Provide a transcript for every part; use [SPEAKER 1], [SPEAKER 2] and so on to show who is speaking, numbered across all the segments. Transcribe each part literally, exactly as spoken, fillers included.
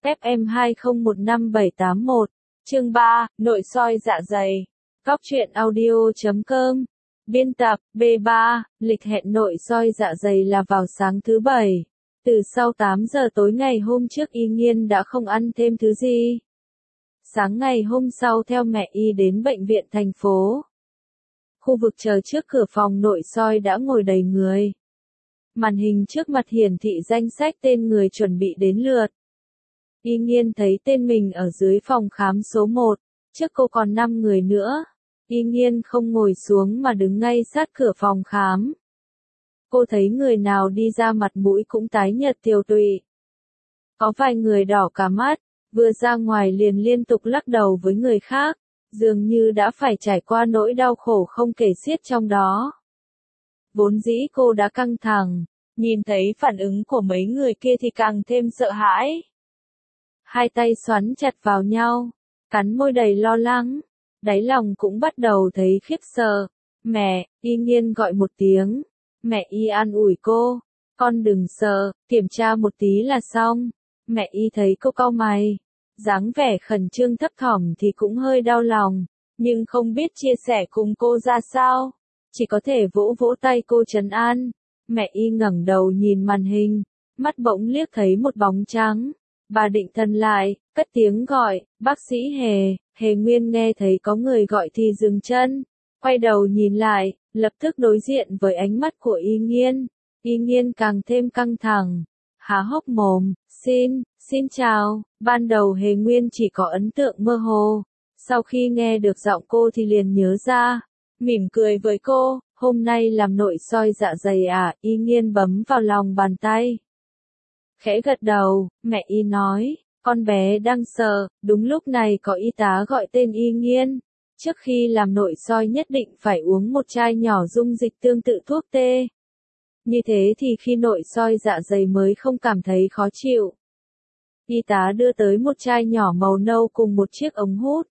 [SPEAKER 1] ép em hai không một năm bảy tám mốt, chương ba, nội soi dạ dày. Góc truyện audio chấm com. Biên tập, B ba, lịch hẹn nội soi dạ dày là vào sáng thứ bảy. Từ sau tám giờ tối ngày hôm trước Y Nghiên đã không ăn thêm thứ gì. Sáng ngày hôm sau theo mẹ Y đến bệnh viện thành phố. Khu vực chờ trước cửa phòng nội soi đã ngồi đầy người. Màn hình trước mặt hiển thị danh sách tên người chuẩn bị đến lượt. Y Nghiên thấy tên mình ở dưới phòng khám số một, trước cô còn năm người nữa. Y Nghiên không ngồi xuống mà đứng ngay sát cửa phòng khám. Cô thấy người nào đi ra mặt mũi cũng tái nhợt tiều tụy. Có vài người đỏ cả mắt, vừa ra ngoài liền liên tục lắc đầu với người khác, dường như đã phải trải qua nỗi đau khổ không kể xiết trong đó. Vốn dĩ cô đã căng thẳng, nhìn thấy phản ứng của mấy người kia thì càng thêm sợ hãi. Hai tay xoắn chặt vào nhau, cắn môi đầy lo lắng, đáy lòng cũng bắt đầu thấy khiếp sợ. Mẹ, Y Nghiên gọi một tiếng. Mẹ Y an ủi cô, con đừng sợ, kiểm tra một tí là xong. Mẹ Y thấy cô cau mày, dáng vẻ khẩn trương thấp thỏm thì cũng hơi đau lòng, nhưng không biết chia sẻ cùng cô ra sao, chỉ có thể vỗ vỗ tay cô trấn an. Mẹ Y ngẩng đầu nhìn màn hình, mắt bỗng liếc thấy một bóng trắng. Bà định thần lại, cất tiếng gọi, bác sĩ Hề. Hề Nguyên nghe thấy có người gọi thì dừng chân, quay đầu nhìn lại, lập tức đối diện với ánh mắt của Y Nghiên. Y Nghiên càng thêm căng thẳng, há hốc mồm, xin, xin chào. Ban đầu Hề Nguyên chỉ có ấn tượng mơ hồ, sau khi nghe được giọng cô thì liền nhớ ra, mỉm cười với cô, hôm nay làm nội soi dạ dày à? Y Nghiên bấm vào lòng bàn tay. Khẽ gật đầu, mẹ Y nói, con bé đang sợ. Đúng lúc này có y tá gọi tên Y Nghiên. Trước khi làm nội soi nhất định phải uống một chai nhỏ dung dịch tương tự thuốc tê. Như thế thì khi nội soi dạ dày mới không cảm thấy khó chịu. Y tá đưa tới một chai nhỏ màu nâu cùng một chiếc ống hút.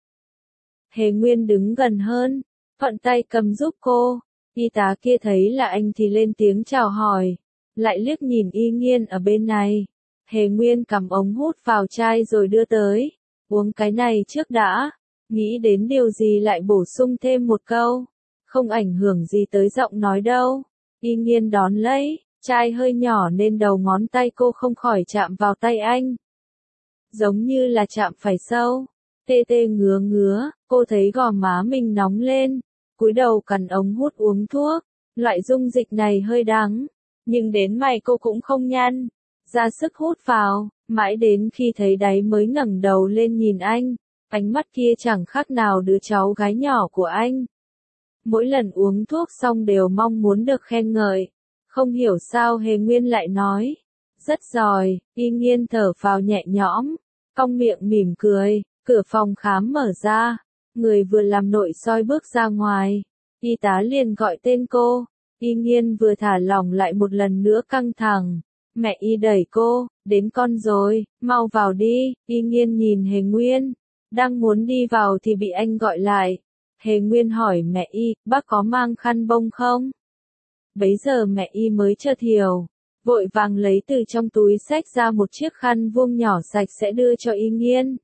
[SPEAKER 1] Hề Nguyên đứng gần hơn, thuận tay cầm giúp cô. Y tá kia thấy là anh thì lên tiếng chào hỏi, lại liếc nhìn Y Nghiên ở bên này. Hề Nguyên cầm ống hút vào chai rồi đưa tới, uống cái này trước đã. Nghĩ đến điều gì lại bổ sung thêm một câu, không ảnh hưởng gì tới giọng nói đâu. Y Nghiên đón lấy, chai hơi nhỏ nên đầu ngón tay cô không khỏi chạm vào tay anh. Giống như là chạm phải sâu, tê tê ngứa ngứa, cô thấy gò má mình nóng lên, cúi đầu cắn ống hút uống thuốc. Loại dung dịch này hơi đắng, nhưng đến mày cô cũng không nhăn, ra sức hút vào, mãi đến khi thấy đáy mới ngẩng đầu lên nhìn anh. Ánh mắt kia chẳng khác nào đứa cháu gái nhỏ của anh. Mỗi lần uống thuốc xong đều mong muốn được khen ngợi. Không hiểu sao Hề Nguyên lại nói, rất giỏi. Y Nghiên thở phào nhẹ nhõm, cong miệng mỉm cười. Cửa phòng khám mở ra, người vừa làm nội soi bước ra ngoài. Y tá liền gọi tên cô. Y Nghiên vừa thả lỏng lại một lần nữa căng thẳng. Mẹ Y đẩy cô, đến con rồi, mau vào đi. Y Nghiên nhìn Hề Nguyên, đang muốn đi vào thì bị anh gọi lại. Hề Nguyên hỏi mẹ Y, bác có mang khăn bông không? Bấy giờ mẹ Y mới chợt hiểu, vội vàng lấy từ trong túi xách ra một chiếc khăn vuông nhỏ sạch sẽ đưa cho Y Nghiên.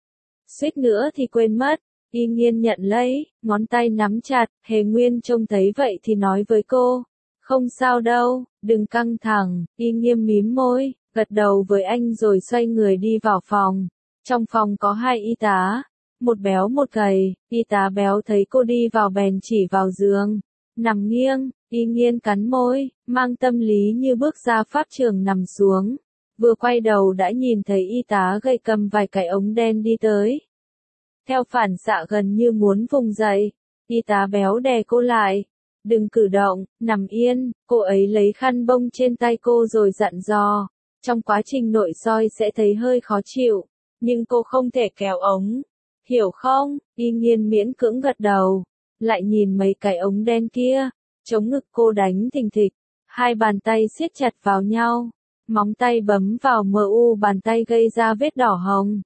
[SPEAKER 1] Suýt nữa thì quên mất, Y Nghiên nhận lấy, ngón tay nắm chặt. Hề Nguyên trông thấy vậy thì nói với cô, không sao đâu, đừng căng thẳng. Y Nghiên mím môi, gật đầu với anh rồi xoay người đi vào phòng. Trong phòng có hai y tá, một béo một gầy. Y tá béo thấy cô đi vào bèn chỉ vào giường, nằm nghiêng. Y Nghiên cắn môi, mang tâm lý như bước ra pháp trường nằm xuống. Vừa quay đầu đã nhìn thấy y tá gầy cầm vài cái ống đen đi tới. Theo phản xạ gần như muốn vùng dậy, y tá béo đè cô lại. Đừng cử động, nằm yên. Cô ấy lấy khăn bông trên tay cô rồi dặn dò, trong quá trình nội soi sẽ thấy hơi khó chịu, nhưng cô không thể kéo ống, hiểu không? Y Nghiên miễn cưỡng gật đầu, lại nhìn mấy cái ống đen kia, chống ngực cô đánh thình thịch, hai bàn tay siết chặt vào nhau, móng tay bấm vào mờ u bàn tay gây ra vết đỏ hồng.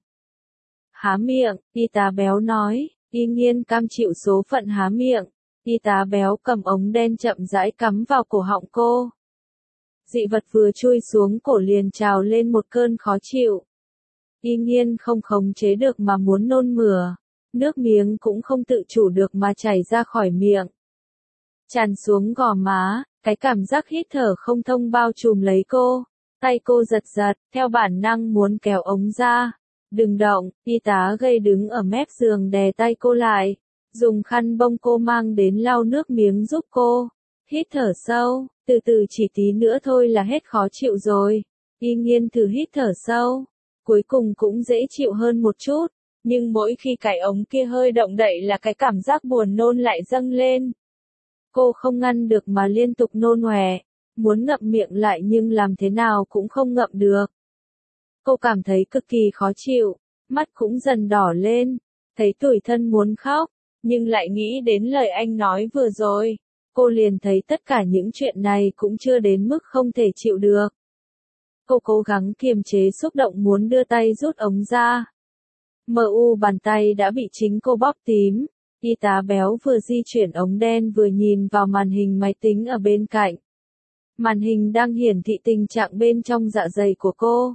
[SPEAKER 1] Há miệng, y tá béo nói. Y Nghiên cam chịu số phận há miệng. Y tá béo cầm ống đen chậm rãi cắm vào cổ họng cô. Dị vật vừa chui xuống cổ liền trào lên một cơn khó chịu. Y Nghiên không khống chế được mà muốn nôn mửa. Nước miếng cũng không tự chủ được mà chảy ra khỏi miệng. Tràn xuống gò má, cái cảm giác hít thở không thông bao trùm lấy cô. Tay cô giật giật, theo bản năng muốn kéo ống ra. Đừng động, y tá gây đứng ở mép giường đè tay cô lại. Dùng khăn bông cô mang đến lau nước miếng giúp cô. Hít thở sâu, từ từ chỉ tí nữa thôi là hết khó chịu rồi. Y Nghiên thử hít thở sâu. Cuối cùng cũng dễ chịu hơn một chút. Nhưng mỗi khi cái ống kia hơi động đậy là cái cảm giác buồn nôn lại dâng lên. Cô không ngăn được mà liên tục nôn ọe. Muốn ngậm miệng lại nhưng làm thế nào cũng không ngậm được. Cô cảm thấy cực kỳ khó chịu, mắt cũng dần đỏ lên, thấy tủi thân muốn khóc, nhưng lại nghĩ đến lời anh nói vừa rồi. Cô liền thấy tất cả những chuyện này cũng chưa đến mức không thể chịu được. Cô cố gắng kiềm chế xúc động muốn đưa tay rút ống ra. Mờ u bàn tay đã bị chính cô bóp tím. Y tá béo vừa di chuyển ống đen vừa nhìn vào màn hình máy tính ở bên cạnh. Màn hình đang hiển thị tình trạng bên trong dạ dày của cô.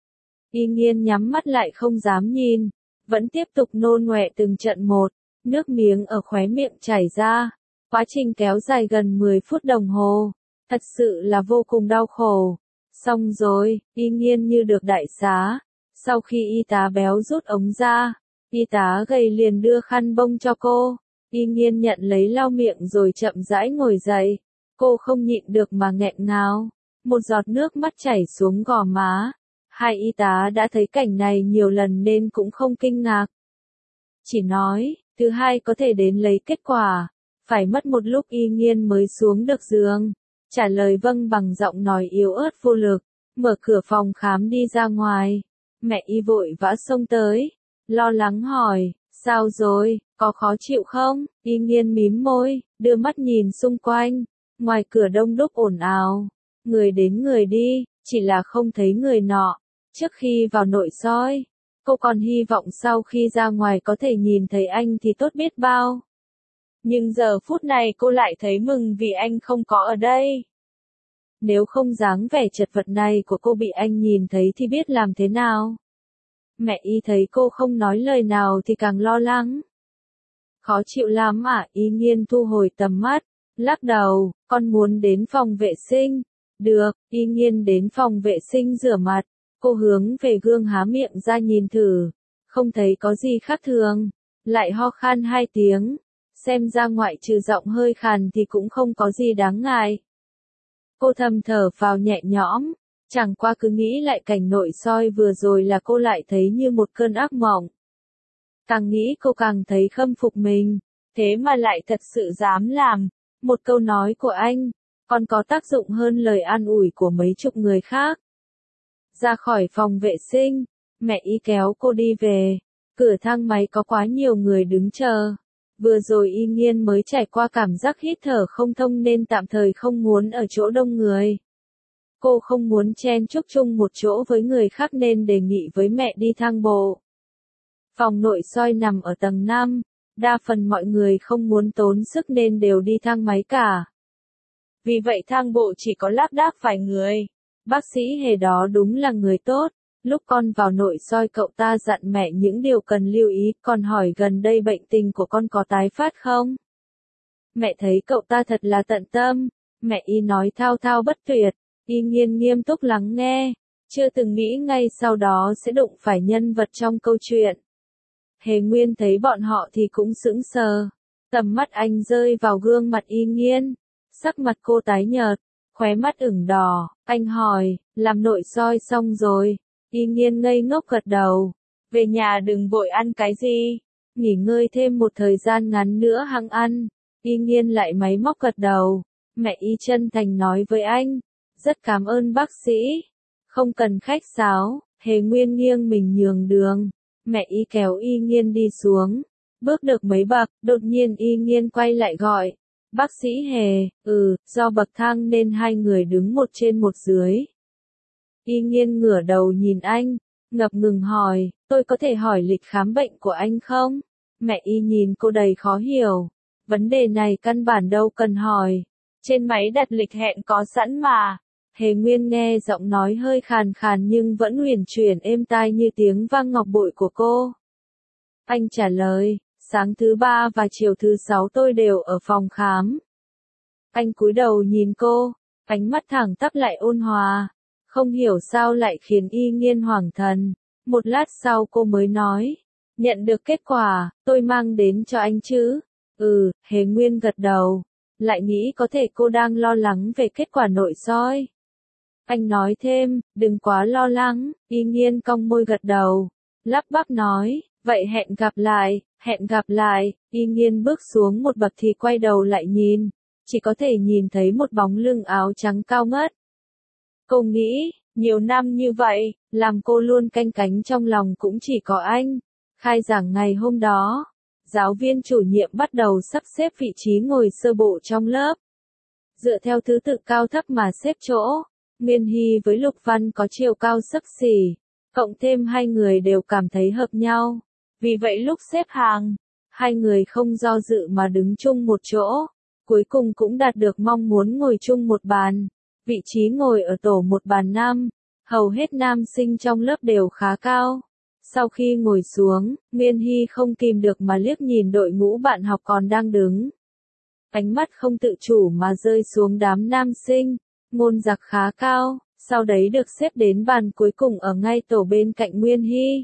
[SPEAKER 1] Y Nghiên nhắm mắt lại không dám nhìn, vẫn tiếp tục nôn ọe từng trận một, nước miếng ở khóe miệng chảy ra. Quá trình kéo dài gần mười phút đồng hồ, thật sự là vô cùng đau khổ. Xong rồi, Y Nghiên như được đại xá. Sau khi y tá béo rút ống ra, y tá gầy liền đưa khăn bông cho cô. Y Nghiên nhận lấy lau miệng rồi chậm rãi ngồi dậy. Cô không nhịn được mà nghẹn ngào. Một giọt nước mắt chảy xuống gò má. Hai y tá đã thấy cảnh này nhiều lần nên cũng không kinh ngạc. Chỉ nói, thứ hai có thể đến lấy kết quả. Phải mất một lúc Y Nghiên mới xuống được giường. Trả lời vâng bằng giọng nói yếu ớt vô lực. Mở cửa phòng khám đi ra ngoài. Mẹ Y vội vã xông tới. Lo lắng hỏi, sao rồi, có khó chịu không? Y Nghiên mím môi, đưa mắt nhìn xung quanh. Ngoài cửa đông đúc ồn ào. Người đến người đi, chỉ là không thấy người nọ. Trước khi vào nội soi, cô còn hy vọng sau khi ra ngoài có thể nhìn thấy anh thì tốt biết bao. Nhưng giờ phút này cô lại thấy mừng vì anh không có ở đây. Nếu không dáng vẻ chật vật này của cô bị anh nhìn thấy thì biết làm thế nào. Mẹ Y thấy cô không nói lời nào thì càng lo lắng. Khó chịu lắm à? Y Nghiên thu hồi tầm mắt, lắc đầu, con muốn đến phòng vệ sinh. Được, Y Nghiên đến phòng vệ sinh rửa mặt. Cô hướng về gương há miệng ra nhìn thử, không thấy có gì khác thường, lại ho khan hai tiếng, xem ra ngoại trừ giọng hơi khàn thì cũng không có gì đáng ngại. Cô thầm thở phào nhẹ nhõm, chẳng qua cứ nghĩ lại cảnh nội soi vừa rồi là cô lại thấy như một cơn ác mộng. Càng nghĩ cô càng thấy khâm phục mình, thế mà lại thật sự dám làm. Một câu nói của anh, còn có tác dụng hơn lời an ủi của mấy chục người khác. Ra khỏi phòng vệ sinh, mẹ Y kéo cô đi về. Cửa thang máy có quá nhiều người đứng chờ. Vừa rồi Y Nghiên mới trải qua cảm giác hít thở không thông nên tạm thời không muốn ở chỗ đông người. Cô không muốn chen chúc chung một chỗ với người khác nên đề nghị với mẹ đi thang bộ. Phòng nội soi nằm ở tầng năm, đa phần mọi người không muốn tốn sức nên đều đi thang máy cả. Vì vậy thang bộ chỉ có lác đác vài người. Bác sĩ Hề đó đúng là người tốt. Lúc con vào nội soi cậu ta dặn mẹ những điều cần lưu ý, còn hỏi gần đây bệnh tình của con có tái phát không? Mẹ thấy cậu ta thật là tận tâm. Mẹ Y nói thao thao bất tuyệt. Y Nghiên nghiêm túc lắng nghe. Chưa từng nghĩ ngay sau đó sẽ đụng phải nhân vật trong câu chuyện. Hề Nguyên thấy bọn họ thì cũng sững sờ. Tầm mắt anh rơi vào gương mặt Y Nghiên. Sắc mặt cô tái nhợt, khóe mắt ửng đỏ. Anh hỏi, làm nội soi xong rồi? Y Nghiên ngây ngốc gật đầu. Về nhà đừng vội ăn cái gì. Nghỉ ngơi thêm một thời gian ngắn nữa hẵng ăn. Y Nghiên lại máy móc gật đầu. Mẹ Y chân thành nói với anh. Rất cảm ơn bác sĩ. Không cần khách sáo. Hề Nguyên nghiêng mình nhường đường. Mẹ Y kéo Y Nghiên đi xuống. Bước được mấy bậc, đột nhiên Y Nghiên quay lại gọi. Bác sĩ Hề, ừ, do bậc thang nên hai người đứng một trên một dưới. Y Nghiên ngửa đầu nhìn anh, ngập ngừng hỏi, tôi có thể hỏi lịch khám bệnh của anh không? Mẹ Y nhìn cô đầy khó hiểu. Vấn đề này căn bản đâu cần hỏi. Trên máy đặt lịch hẹn có sẵn mà. Hề Nguyên nghe giọng nói hơi khàn khàn nhưng vẫn uyển chuyển êm tai như tiếng vang ngọc bội của cô. Anh trả lời, sáng thứ ba và chiều thứ sáu tôi đều ở phòng khám. Anh cúi đầu nhìn cô, ánh mắt thẳng tắp lại ôn hòa, không hiểu sao lại khiến Y Nghiên hoảng thần. Một lát sau cô mới nói, nhận được kết quả, tôi mang đến cho anh chứ? Ừ, Hề Nguyên gật đầu, lại nghĩ có thể cô đang lo lắng về kết quả nội soi. Anh nói thêm, đừng quá lo lắng. Y Nghiên cong môi gật đầu, lắp bắp nói, vậy hẹn gặp lại, hẹn gặp lại. Y Nghiên bước xuống một bậc thì quay đầu lại nhìn, chỉ có thể nhìn thấy một bóng lưng áo trắng cao ngất. Cô nghĩ, nhiều năm như vậy, làm cô luôn canh cánh trong lòng cũng chỉ có anh. Khai giảng ngày hôm đó, giáo viên chủ nhiệm bắt đầu sắp xếp vị trí ngồi sơ bộ trong lớp. Dựa theo thứ tự cao thấp mà xếp chỗ, Miên Hy với Lục Văn có chiều cao xấp xỉ, cộng thêm hai người đều cảm thấy hợp nhau. Vì vậy lúc xếp hàng, hai người không do dự mà đứng chung một chỗ, cuối cùng cũng đạt được mong muốn ngồi chung một bàn. Vị trí ngồi ở tổ một bàn nam, hầu hết nam sinh trong lớp đều khá cao. Sau khi ngồi xuống, Miên Hy không kìm được mà liếc nhìn đội ngũ bạn học còn đang đứng. Ánh mắt không tự chủ mà rơi xuống đám nam sinh, Ngôn Giặc khá cao, sau đấy được xếp đến bàn cuối cùng ở ngay tổ bên cạnh Miên Hy.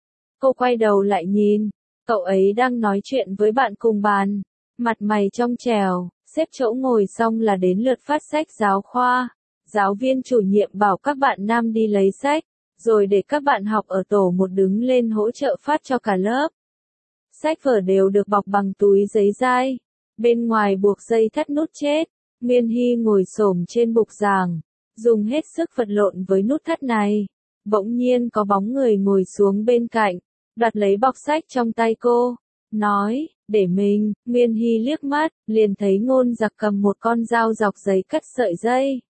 [SPEAKER 1] Cô quay đầu lại nhìn, cậu ấy đang nói chuyện với bạn cùng bàn, mặt mày trong trẻo, xếp chỗ ngồi xong là đến lượt phát sách giáo khoa. Giáo viên chủ nhiệm bảo các bạn nam đi lấy sách, rồi để các bạn học ở tổ một đứng lên hỗ trợ phát cho cả lớp. Sách vở đều được bọc bằng túi giấy dai, bên ngoài buộc dây thắt nút chết. Miên Hy ngồi xổm trên bục giảng, dùng hết sức vật lộn với nút thắt này. Bỗng nhiên có bóng người ngồi xuống bên cạnh, đoạt lấy bọc sách trong tay cô, nói, để mình. Miên Hy liếc mắt, liền thấy Ngôn Giặc cầm một con dao dọc giấy cắt sợi dây.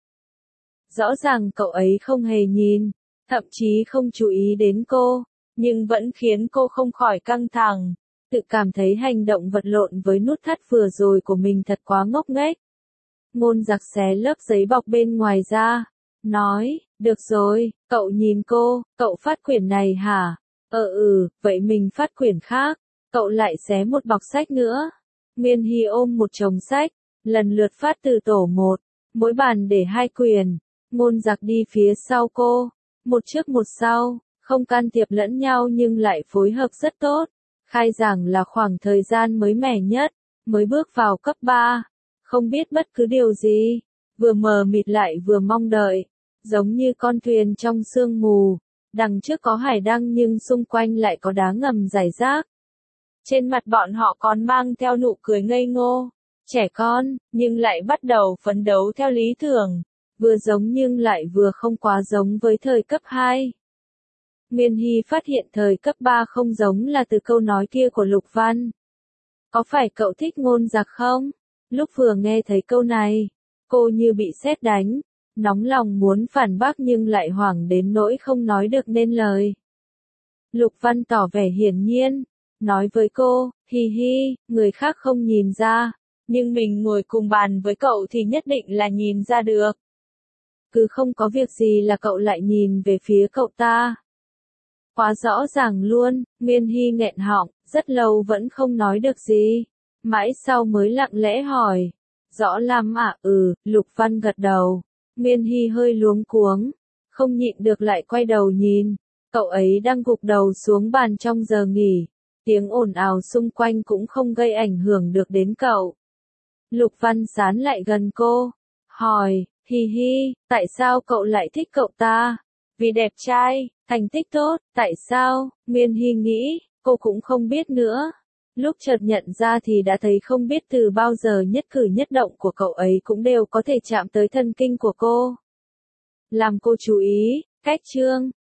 [SPEAKER 1] Rõ ràng cậu ấy không hề nhìn, thậm chí không chú ý đến cô, nhưng vẫn khiến cô không khỏi căng thẳng, tự cảm thấy hành động vật lộn với nút thắt vừa rồi của mình thật quá ngốc nghếch. Ngôn Giặc xé lớp giấy bọc bên ngoài ra, nói, được rồi, cậu nhìn cô, cậu phát quyển này hả? Ờ ừ, vậy mình phát quyển khác. Cậu lại xé một bọc sách nữa. Miên Hy ôm một chồng sách, lần lượt phát từ tổ một, mỗi bàn để hai quyển. Ngôn Giặc đi phía sau cô, một trước một sau, không can thiệp lẫn nhau nhưng lại phối hợp rất tốt. Khai giảng là khoảng thời gian mới mẻ nhất, mới bước vào cấp ba, không biết bất cứ điều gì, vừa mờ mịt lại vừa mong đợi, giống như con thuyền trong sương mù, đằng trước có hải đăng nhưng xung quanh lại có đá ngầm rải rác. Trên mặt bọn họ còn mang theo nụ cười ngây ngô, trẻ con, nhưng lại bắt đầu phấn đấu theo lý tưởng, vừa giống nhưng lại vừa không quá giống với thời cấp hai. Miên Hy phát hiện thời cấp ba không giống là từ câu nói kia của Lục Văn. Có phải cậu thích Ngôn Giặc không? Lúc vừa nghe thấy câu này, cô như bị sét đánh, nóng lòng muốn phản bác nhưng lại hoảng đến nỗi không nói được nên lời. Lục Văn tỏ vẻ hiển nhiên, nói với cô, hi hi, người khác không nhìn ra, nhưng mình ngồi cùng bàn với cậu thì nhất định là nhìn ra được. Cứ không có việc gì là cậu lại nhìn về phía cậu ta. Quá rõ ràng luôn. Miên Hy nghẹn họng, rất lâu vẫn không nói được gì. Mãi sau mới lặng lẽ hỏi. Rõ lắm ạ, à? Ừ, Lục Văn gật đầu. Miên Hy hơi luống cuống, không nhịn được lại quay đầu nhìn. Cậu ấy đang gục đầu xuống bàn trong giờ nghỉ. Tiếng ồn ào xung quanh cũng không gây ảnh hưởng được đến cậu. Lục Văn sán lại gần cô, hỏi, hi hi, tại sao cậu lại thích cậu ta? Vì đẹp trai, thành tích tốt, tại sao? Miên Hy nghĩ, cô cũng không biết nữa. Lúc chợt nhận ra thì đã thấy không biết từ bao giờ nhất cử nhất động của cậu ấy cũng đều có thể chạm tới thần kinh của cô. Làm cô chú ý, cách chương.